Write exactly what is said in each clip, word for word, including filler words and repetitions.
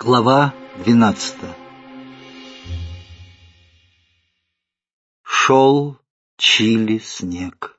Глава двенадцатая. Шел Чили снег.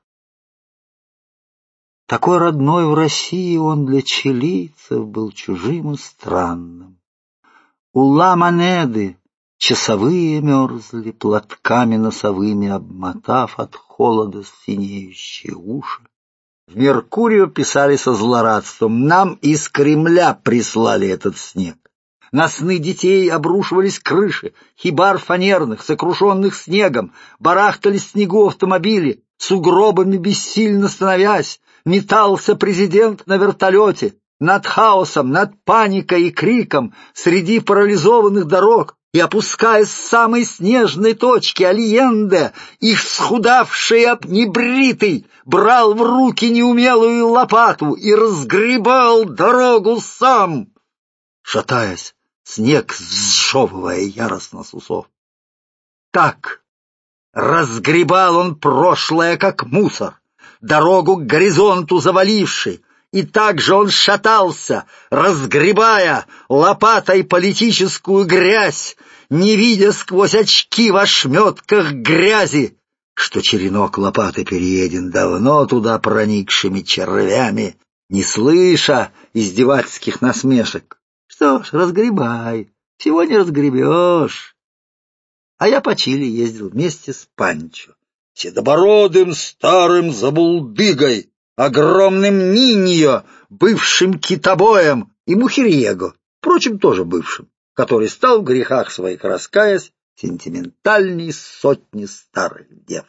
Такой родной в России он для чилийцев был чужим и странным. У Ла-Монеды часовые мерзли, платками носовыми обмотав от холода синеющие уши. В Меркурию писали со злорадством: нам из Кремля прислали этот снег. На сны детей обрушивались крыши, хибар фанерных, сокрушенных снегом, барахтались в снегу автомобили, сугробами бессильно становясь, метался президент на вертолете, над хаосом, над паникой и криком, среди парализованных дорог, и, опускаясь с самой снежной точки Альенде, их схудавший небритый брал в руки неумелую лопату и разгребал дорогу сам, шатаясь, снег сжевывая яростно с усов. Так разгребал он прошлое, как мусор, дорогу к горизонту заваливший, и так же он шатался, разгребая лопатой политическую грязь, не видя сквозь очки в ошметках грязи, что черенок лопаты перееден давно туда проникшими червями, не слыша издевательских насмешек. Что ж, разгребай, сегодня разгребешь. А я по Чили ездил вместе с Панчо, седобородым старым забулдыгой, огромным Ниньо, бывшим китобоем, и Мухерьего, впрочем, тоже бывшим, который стал в грехах своих раскаясь сентиментальней сотни старых дев.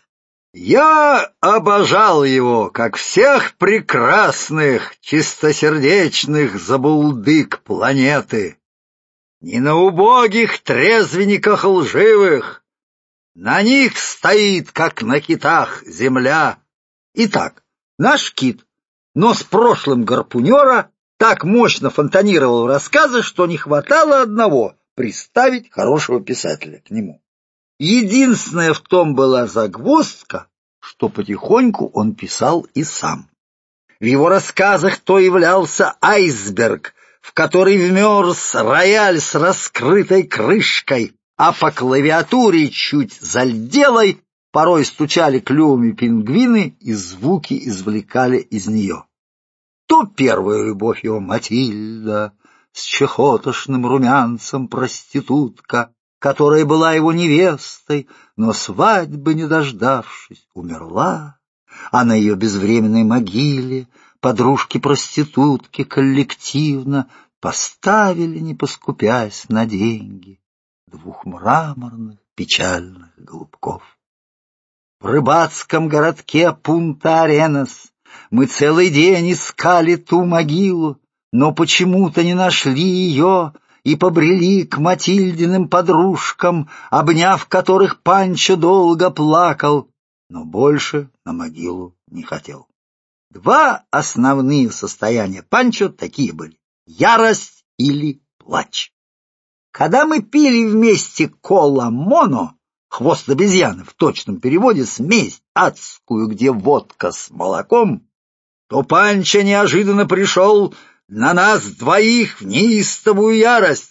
Я обожал его, как всех прекрасных, чистосердечных забулдык планеты. Не на убогих трезвенниках лживых, на них стоит, как на китах, земля. Итак, наш кит, но с прошлым гарпунера, так мощно фонтанировал в рассказы, что не хватало одного — приставить хорошего писателя к нему. Единственная в том была загвоздка, что потихоньку он писал и сам. В его рассказах то являлся айсберг, в который вмерз рояль с раскрытой крышкой, а по клавиатуре чуть зальделой порой стучали клювами пингвины и звуки извлекали из нее. То первая любовь его Матильда с чехотошным румянцем проститутка, которая была его невестой, но свадьбы не дождавшись, умерла, а на ее безвременной могиле подружки-проститутки коллективно поставили, не поскупясь на деньги, двух мраморных печальных голубков. В рыбацком городке Пунта-Аренас мы целый день искали ту могилу, но почему-то не нашли ее и побрели к Матильдиным подружкам, обняв которых Панчо долго плакал, но больше на могилу не хотел. Два основные состояния Панчо такие были — ярость или плач. Когда мы пили вместе кола-моно, хвост обезьяны, в точном переводе смесь адскую, где водка с молоком, то Панчо неожиданно пришел на нас двоих в неистовую ярость.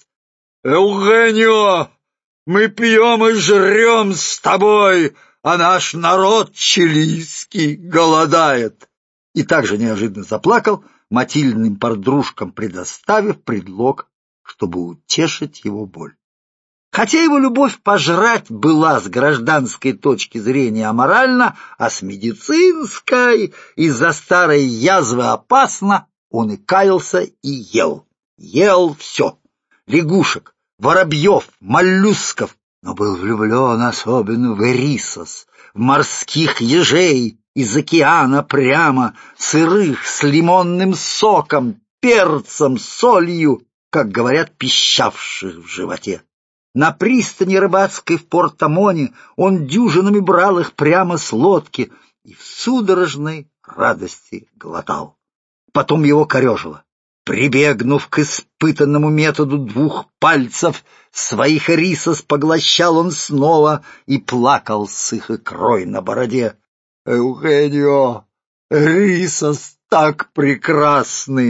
«Эугенио, мы пьем и жрем с тобой, а наш народ чилийский голодает!» И также неожиданно заплакал, Матильдиным подружкам предоставив предлог, чтобы утешить его боль. Хотя его любовь пожрать была с гражданской точки зрения аморальна, а с медицинской из-за старой язвы опасна, он и каялся, и ел. Ел все. Лягушек, воробьев, моллюсков, но был влюблен особенно в эрисос, в морских ежей из океана прямо, сырых, с лимонным соком, перцем, солью, как говорят, пищавших в животе. На пристани рыбацкой в Порт-Амоне он дюжинами брал их прямо с лодки и в судорожной радости глотал. Потом его корежило. Прибегнув к испытанному методу двух пальцев, своих эрисос поглощал он снова и плакал с их икрой на бороде. «Эугенио, эрисос так прекрасны!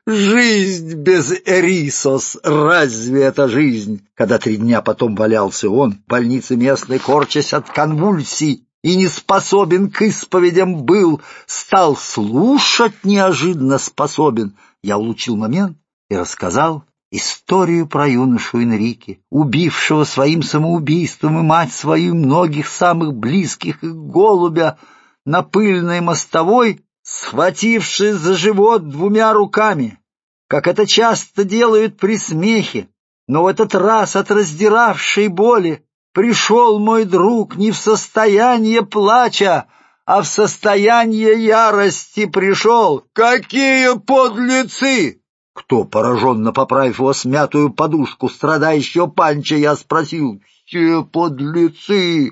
Жизнь без Эрисос, разве это жизнь? Когда три дня потом валялся он в больнице местной, корчась от конвульсий, и не способен к исповедям был, стал слушать неожиданно способен. Я улучил момент и рассказал историю про юношу Энрике, убившего своим самоубийством и мать свою, и многих самых близких, и голубя на пыльной мостовой, схвативший за живот двумя руками, как это часто делают при смехе. Но в этот раз от раздиравшей боли пришел мой друг не в состояние плача, а в состояние ярости пришел. «Какие подлецы!» Кто, пораженно поправив его смятую подушку страдающего Панча, я спросил. «Все подлецы!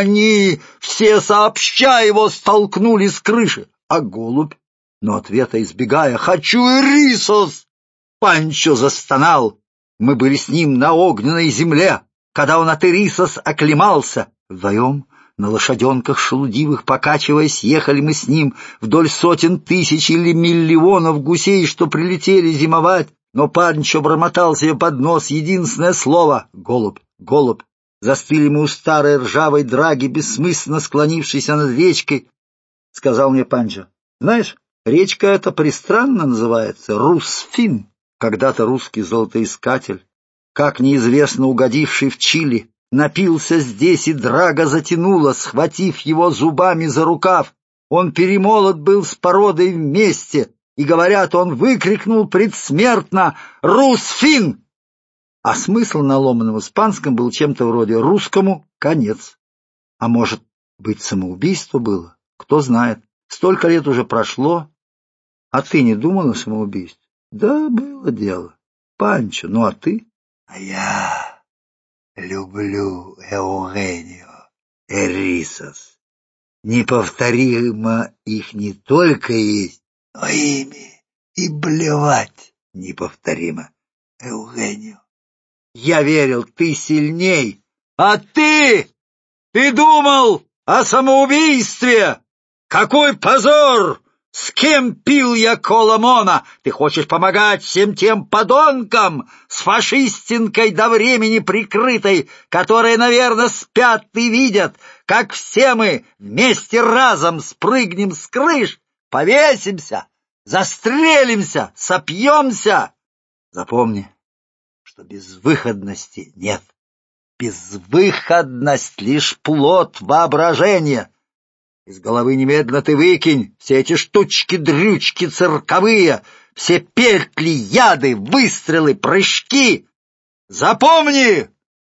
Они все сообща его столкнули с крыши!» А голубь, но ответа избегая: «Хочу Эрисос!» Панчо застонал. Мы были с ним на огненной земле, когда он от Эрисос оклемался. Вдвоем на лошаденках шелудивых, покачиваясь, ехали мы с ним вдоль сотен тысяч или миллионов гусей, что прилетели зимовать. Но Панчо бормотал себе под нос единственное слово — «Голубь, голубь». Застыли мы у старой ржавой драги, бессмысленно склонившейся над речкой. Сказал мне Панчо: «Знаешь, речка эта пристранно называется Русфин». Когда-то русский золотоискатель, как неизвестно угодивший в Чили, напился здесь, и драга затянула, схватив его зубами за рукав. Он перемолот был с породой вместе, и, говорят, он выкрикнул предсмертно «Русфин!». А смысл на ломаном испанском был чем-то вроде «русскому конец». А может быть, самоубийство было? Кто знает. Столько лет уже прошло. А ты не думал о самоубийстве? Да, было дело. Панчо, ну а ты? А я люблю Эугенио, Эрисос. Неповторимо их не только есть, но ими и блевать неповторимо. Эугенио. Я верил, ты сильней. А ты? Ты думал о самоубийстве? Какой позор! С кем пил я Коломона? Ты хочешь помогать всем тем подонкам с фашистинкой до времени прикрытой, которые, наверное, спят и видят, как все мы вместе разом спрыгнем с крыш, повесимся, застрелимся, сопьемся. Запомни, что безвыходности нет. Безвыходность — лишь плод воображения. Из головы немедленно ты выкинь все эти штучки-дрючки цирковые, все петли, яды, выстрелы, прыжки. Запомни,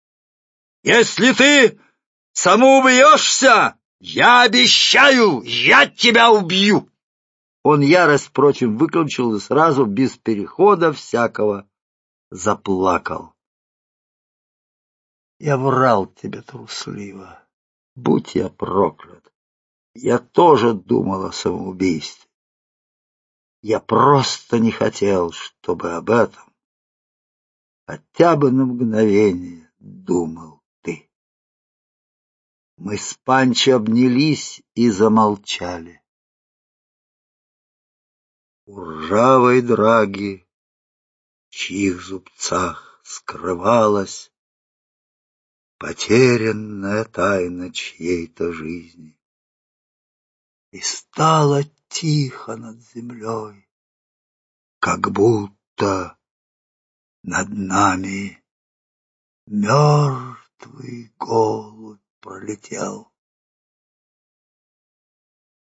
если ты самоубьешься, я обещаю, я тебя убью. Он ярость, впрочем, выключил и сразу, без перехода всякого, заплакал. Я врал тебе трусливо, будь я проклят. Я тоже думал о самоубийстве. Я просто не хотел, чтобы об этом хотя бы на мгновение думал ты. Мы с Панчо обнялись и замолчали. У ржавой драги, в чьих зубцах скрывалась потерянная тайна чьей-то жизни, и стало тихо над землей, как будто над нами мертвый голубь пролетел.